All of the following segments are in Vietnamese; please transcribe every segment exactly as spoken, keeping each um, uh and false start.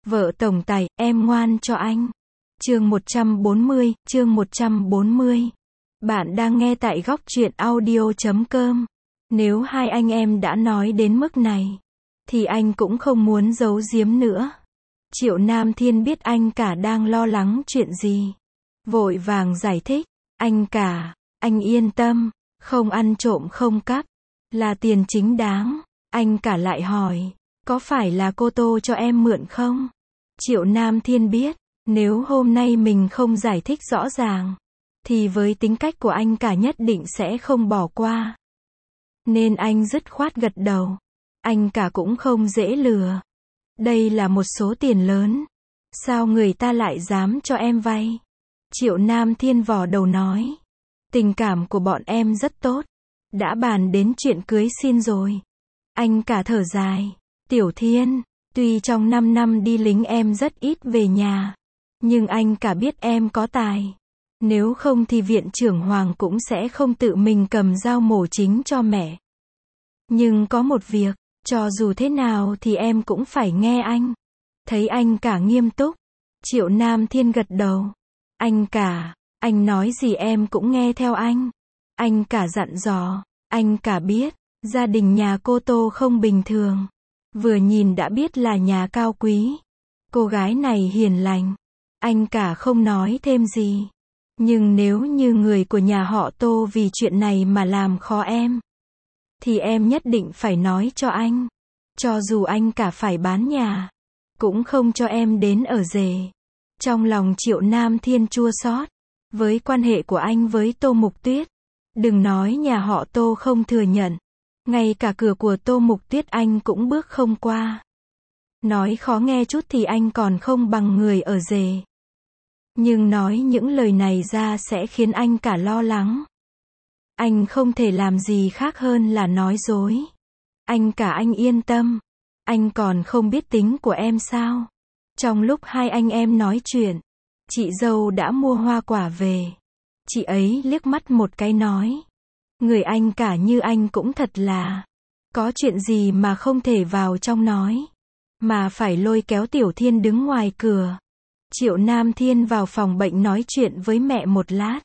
Vợ tổng tài, em ngoan cho anh. Chương một trăm bốn mươi, chương một trăm bốn mươi. Bạn đang nghe tại góc truyện audio chấm com. Nếu hai anh em đã nói đến mức này, thì anh cũng không muốn giấu giếm nữa. Triệu Nam Thiên biết anh cả đang lo lắng chuyện gì. Vội vàng giải thích. Anh cả, anh yên tâm, không ăn trộm không cắp, là tiền chính đáng. Anh cả lại hỏi, có phải là cô Tô cho em mượn không? Triệu Nam Thiên biết, nếu hôm nay mình không giải thích rõ ràng, thì với tính cách của anh cả nhất định sẽ không bỏ qua. Nên anh dứt khoát gật đầu. Anh cả cũng không dễ lừa. Đây là một số tiền lớn. Sao người ta lại dám cho em vay? Triệu Nam Thiên vò đầu nói. Tình cảm của bọn em rất tốt. Đã bàn đến chuyện cưới xin rồi. Anh cả thở dài. Tiểu Thiên, tuy trong năm năm đi lính em rất ít về nhà, nhưng anh cả biết em có tài. Nếu không thì viện trưởng Hoàng cũng sẽ không tự mình cầm dao mổ chính cho mẹ. Nhưng có một việc, cho dù thế nào thì em cũng phải nghe anh. Thấy anh cả nghiêm túc, Triệu Nam Thiên gật đầu. Anh cả, anh nói gì em cũng nghe theo anh. Anh cả dặn dò, anh cả biết, gia đình nhà cô Tô không bình thường. Vừa nhìn đã biết là nhà cao quý. Cô gái này hiền lành. Anh cả không nói thêm gì. Nhưng nếu như người của nhà họ Tô vì chuyện này mà làm khó em, thì em nhất định phải nói cho anh. Cho dù anh cả phải bán nhà, cũng không cho em đến ở rể. Trong lòng Triệu Nam Thiên chua xót. Với quan hệ của anh với Tô Mục Tuyết, đừng nói nhà họ Tô không thừa nhận, ngay cả cửa của Tô Mục Tuyết anh cũng bước không qua. Nói khó nghe chút thì anh còn không bằng người ở rể. Nhưng nói những lời này ra sẽ khiến anh cả lo lắng. Anh không thể làm gì khác hơn là nói dối. Anh cả anh yên tâm. Anh còn không biết tính của em sao? Trong lúc hai anh em nói chuyện, chị dâu đã mua hoa quả về. Chị ấy liếc mắt một cái nói. Người anh cả như anh cũng thật là. Có chuyện gì mà không thể vào trong nói, mà phải lôi kéo Tiểu Thiên đứng ngoài cửa. Triệu Nam Thiên vào phòng bệnh nói chuyện với mẹ một lát.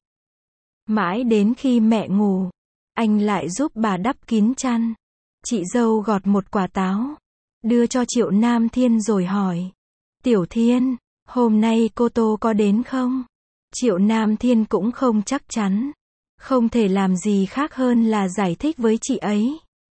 Mãi đến khi mẹ ngủ, anh lại giúp bà đắp kín chăn. Chị dâu gọt một quả táo, đưa cho Triệu Nam Thiên rồi hỏi. Tiểu Thiên, hôm nay cô Tô có đến không? Triệu Nam Thiên cũng không chắc chắn. Không thể làm gì khác hơn là giải thích với chị ấy.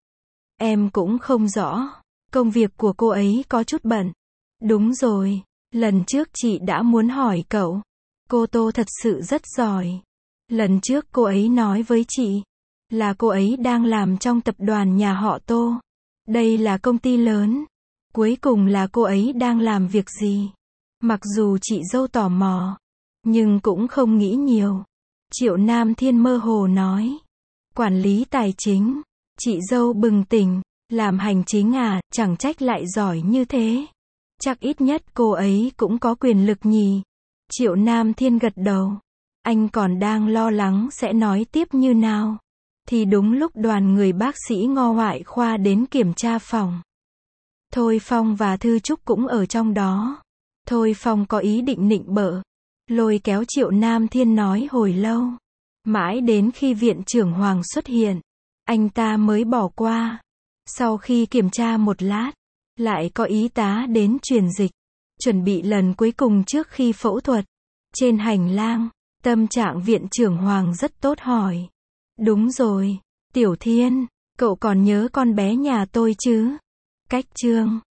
Em cũng không rõ. Công việc của cô ấy có chút bận. Đúng rồi, lần trước chị đã muốn hỏi cậu. Cô Tô thật sự rất giỏi. Lần trước cô ấy nói với chị là cô ấy đang làm trong tập đoàn nhà họ Tô. Đây là công ty lớn. Cuối cùng là cô ấy đang làm việc gì? Mặc dù chị dâu tò mò, nhưng cũng không nghĩ nhiều. Triệu Nam Thiên mơ hồ nói. Quản lý tài chính. Chị dâu bừng tỉnh. Làm hành chính à, chẳng trách lại giỏi như thế. Chắc ít nhất cô ấy cũng có quyền lực nhỉ. Triệu Nam Thiên gật đầu. Anh còn đang lo lắng sẽ nói tiếp như nào. Thì đúng lúc đoàn người bác sĩ Ngo ngoại khoa đến kiểm tra phòng. Thôi Phong và Thư Trúc cũng ở trong đó. Thôi Phong có ý định nịnh bợ, lôi kéo Triệu Nam Thiên nói hồi lâu. Mãi đến khi viện trưởng Hoàng xuất hiện, anh ta mới bỏ qua. Sau khi kiểm tra một lát, lại có y tá đến truyền dịch, chuẩn bị lần cuối cùng trước khi phẫu thuật. Trên hành lang, tâm trạng viện trưởng Hoàng rất tốt hỏi. Đúng rồi, Tiểu Thiên, cậu còn nhớ con bé nhà tôi chứ? Cách Trương,